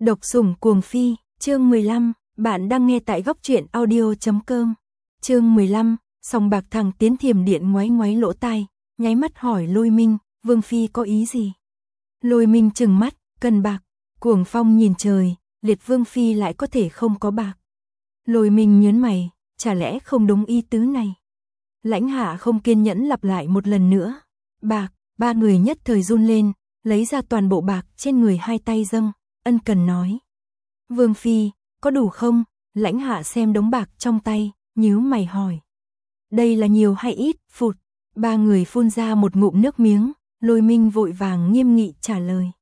Độc sủng cuồng phi, chương 15, bạn đang nghe tại góc truyện audio.com. Chương 15, sòng bạc thằng Tiến Thiểm Điện ngoáy ngoáy lỗ tai, nháy mắt hỏi Lôi Minh, Vương phi có ý gì? Lôi Minh trừng mắt, cần bạc. Cuồng Phong nhìn trời, Liệt Vương phi lại có thể không có bạc. Lôi Minh nhớn mày, chả lẽ không đúng ý tứ này? Lãnh Hạ không kiên nhẫn lặp lại một lần nữa. Bạc, ba người nhất thời run lên, lấy ra toàn bộ bạc trên người hai tay dâng, ân cần nói. Vương phi, có đủ không? Lãnh Hạ xem đống bạc trong tay, nhíu mày hỏi. Đây là nhiều hay ít? Phụt. Ba người phun ra một ngụm nước miếng, Lôi Minh vội vàng nghiêm nghị trả lời.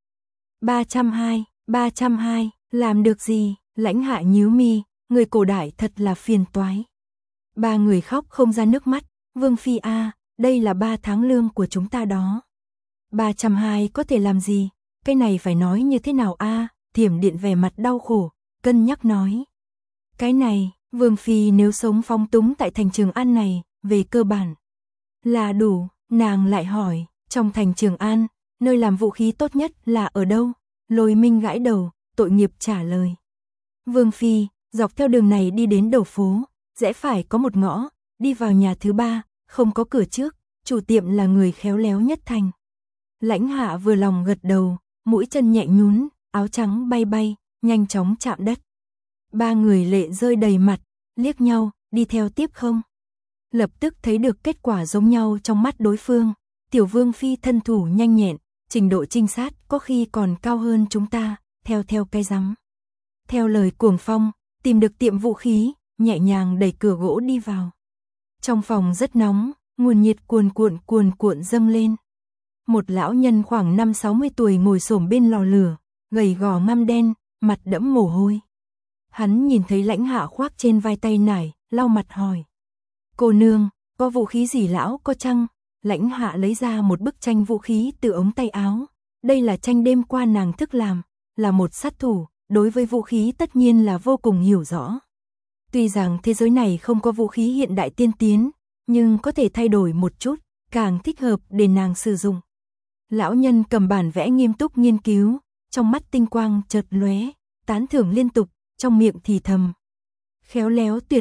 320, làm được gì? Lãnh Hạ nhíu mi, người cổ đại thật là phiền toái. Ba người khóc không ra nước mắt, Vương phi a, đây là 3 tháng lương của chúng ta đó. 320 có thể làm gì? Cái này phải nói như thế nào a? Thiểm Điện vẻ mặt đau khổ, cân nhắc nói. Cái này, Vương phi nếu sống phóng túng tại thành Trường An này, về cơ bản là đủ. Nàng lại hỏi, trong thành Trường An, nơi làm vũ khí tốt nhất là ở đâu? Lôi Minh gãi đầu, tội nghiệp trả lời. Vương phi, dọc theo đường này đi đến đầu phố, rẽ phải có một ngõ, đi vào nhà thứ 3, không có cửa trước, chủ tiệm là người khéo léo nhất thành. Lãnh Hạ vừa lòng gật đầu, mũi chân nhẹ nhún, áo trắng bay bay, nhanh chóng chạm đất. Ba người lệ rơi đầy mặt, liếc nhau, đi theo tiếp không? Lập tức thấy được kết quả giống nhau trong mắt đối phương. Tiểu Vương phi thân thủ nhanh nhẹn, trình độ trinh sát có khi còn cao hơn chúng ta, theo cái rắm. Theo lời Cuồng Phong, tìm được tiệm vũ khí, nhẹ nhàng đẩy cửa gỗ đi vào. Trong phòng rất nóng, nguồn nhiệt cuồn cuộn dâng lên. Một lão nhân khoảng 50-60 tuổi ngồi xổm bên lò lửa, gầy gò ngăm đen, mặt đẫm mồ hôi. Hắn nhìn thấy Lãnh Hạ khoác trên vai tay nải, lau mặt hỏi. Cô nương, có vũ khí gì lão có chăng? Lãnh Hạ lấy ra một bức tranh vũ khí từ ống tay áo. Đây là tranh đêm qua nàng thức làm, là một sát thủ, đối với vũ khí tất nhiên là vô cùng hiểu rõ. Tuy rằng thế giới này không có vũ khí hiện đại tiên tiến, nhưng có thể thay đổi một chút, càng thích hợp để nàng sử dụng. Lão nhân cầm bản vẽ nghiêm túc nghiên cứu, trong mắt tinh quang chợt lóe, tán thưởng liên tục, trong miệng thì thầm. Khéo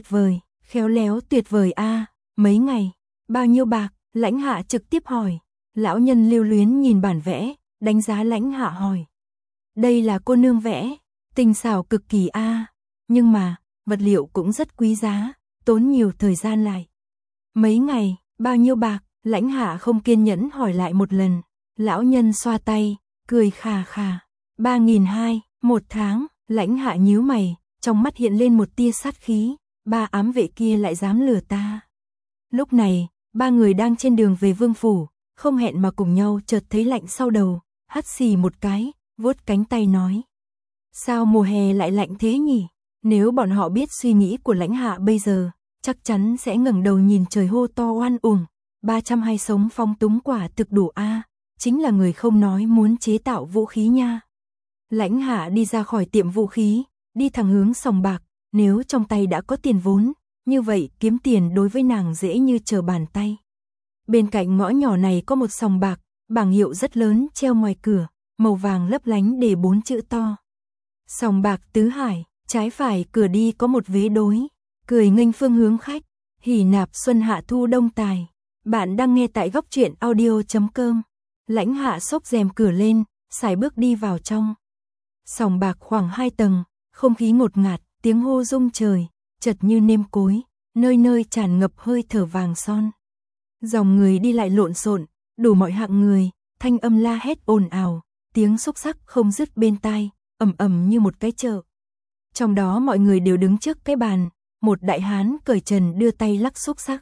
léo tuyệt vời a, mấy ngày, bao nhiêu bạc? Lãnh Hạ trực tiếp hỏi. Lão nhân lưu luyến nhìn bản vẽ, đánh giá Lãnh Hạ hỏi. Đây là cô nương vẽ, tinh xảo cực kỳ a, nhưng mà, vật liệu cũng rất quý giá, tốn nhiều thời gian lại. Mấy ngày, bao nhiêu bạc? Lãnh Hạ không kiên nhẫn hỏi lại một lần. Lão nhân xoa tay, cười khà khà. 3.200, 1 tháng. Lãnh Hạ nhíu mày, trong mắt hiện lên một tia sát khí. 3 ám vệ kia lại dám lừa ta. Lúc này, ba người đang trên đường về Vương phủ, không hẹn mà cùng nhau chợt thấy lạnh sau đầu, hắt xì một cái, vuốt cánh tay nói. Sao mùa hè lại lạnh thế nhỉ? Nếu bọn họ biết suy nghĩ của Lãnh Hạ bây giờ, chắc chắn sẽ ngẩng đầu nhìn trời hô to oan uổng. 320 sống phong túng quả thực đủ a, chính là người không nói muốn chế tạo vũ khí nha. Lãnh Hạ đi ra khỏi tiệm vũ khí, đi thẳng hướng sòng bạc, nếu trong tay đã có tiền vốn, như vậy kiếm tiền đối với nàng dễ như trở bàn tay. Bên cạnh ngõ nhỏ này có một sòng bạc, bảng hiệu rất lớn treo ngoài cửa, màu vàng lấp lánh để 4 chữ to. Sòng bạc Tứ Hải, trái phải cửa đi có một vế đối, cười nghênh phương hướng khách, hỉ nạp xuân hạ thu đông tài. Bạn đang nghe tại góc truyện audio.com. Lãnh Hạ xốc rèm cửa lên, sải bước đi vào trong. Sòng bạc khoảng 2 tầng, không khí ngột ngạt, tiếng hô rung trời, chật như nêm cối, nơi nơi tràn ngập hơi thở vàng son. Dòng người đi lại lộn xộn, đủ mọi hạng người, thanh âm la hét ồn ào, tiếng xúc xắc không dứt bên tai, ầm ầm như một cái chợ. Trong đó mọi người đều đứng trước cái bàn, một đại hán cởi trần đưa tay lắc xúc xắc.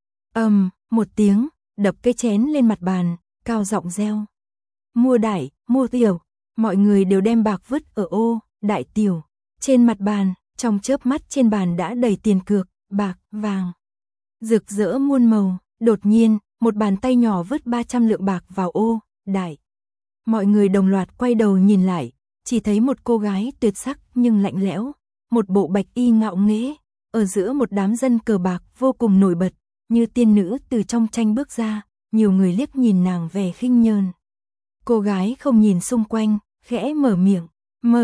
Một tiếng, đập cái chén lên mặt bàn, cao giọng reo. Mua đại, mua tiểu, mọi người đều đem bạc vứt ở ô, đại tiểu. Trên mặt bàn, trong chớp mắt trên bàn đã đầy tiền cược, bạc, vàng. Rực rỡ muôn màu, đột nhiên, một bàn tay nhỏ vứt 300 lượng bạc vào ô, đại. Mọi người đồng loạt quay đầu nhìn lại, chỉ thấy một cô gái tuyệt sắc nhưng lạnh lẽo, một bộ bạch y ngạo nghễ, ở giữa một đám dân cờ bạc vô cùng nổi bật, như tiên nữ từ trong tranh bước ra, nhiều người liếc nhìn nàng vẻ khinh nhờn. Cô gái không nhìn xung quanh, khẽ mở miệng,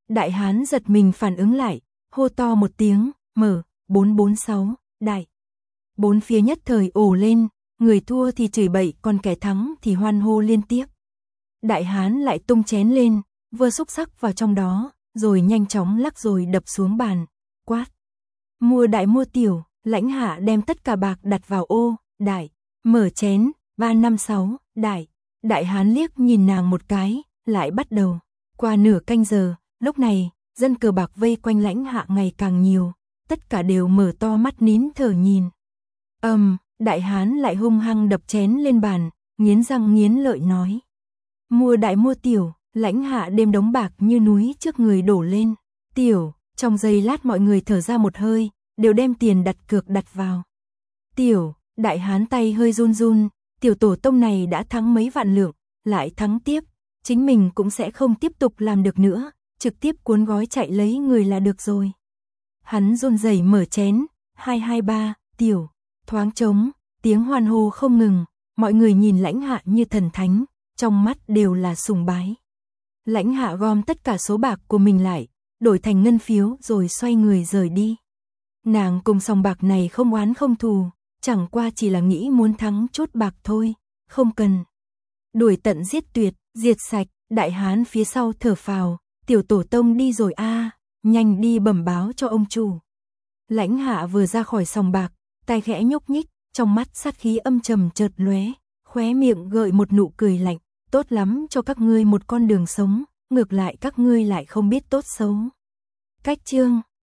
Đại hán giật mình phản ứng lại, hô to một tiếng, mở, 446, đại. Bốn phía nhất thời ồ lên, người thua thì chửi bậy, còn kẻ thắng thì hoan hô liên tiếp. Đại hán lại tung chén lên, vừa xúc sắc vào trong đó, rồi nhanh chóng lắc rồi đập xuống bàn, quát. Mua đại mua tiểu, Lãnh Hạ đem tất cả bạc đặt vào ô, đại, mở chén, 356, đại. Đại hán liếc nhìn nàng một cái, lại bắt đầu. Qua nửa canh giờ, lúc này, dân cờ bạc vây quanh Lãnh Hạ ngày càng nhiều, tất cả đều mở to mắt nín thở nhìn. Đại hán lại hung hăng đập chén lên bàn, nghiến răng nghiến lợi nói. Mua đại mua tiểu, Lãnh Hạ đem đống bạc như núi trước người đổ lên. Tiểu, trong giây lát mọi người thở ra một hơi, đều đem tiền đặt cược đặt vào. Tiểu, đại hán tay hơi run run, tiểu tổ tông này đã thắng mấy vạn lượng, lại thắng tiếp, chính mình cũng sẽ không tiếp tục làm được nữa, trực tiếp cuốn gói chạy lấy người là được rồi. Hắn run rẩy mở chén, 223, tiểu, thoáng trống, tiếng hoan hô không ngừng, mọi người nhìn Lãnh Hạ như thần thánh, trong mắt đều là sùng bái. Lãnh Hạ gom tất cả số bạc của mình lại, đổi thành ngân phiếu rồi xoay người rời đi. Nàng cùng sòng bạc này không oán không thù, chẳng qua chỉ là nghĩ muốn thắng chút bạc thôi, không cần. Đuổi tận giết tuyệt, diệt sạch, đại hán phía sau thở phào, tiểu tổ tông đi rồi a, nhanh đi bẩm báo cho ông chủ. Lãnh Hạ vừa ra khỏi sòng bạc, tay khẽ nhúc nhích, trong mắt sát khí âm trầm chợt lóe, khóe miệng gợi một nụ cười lạnh, tốt lắm cho các ngươi một con đường sống, ngược lại các ngươi lại không biết tốt xấu. Cách chương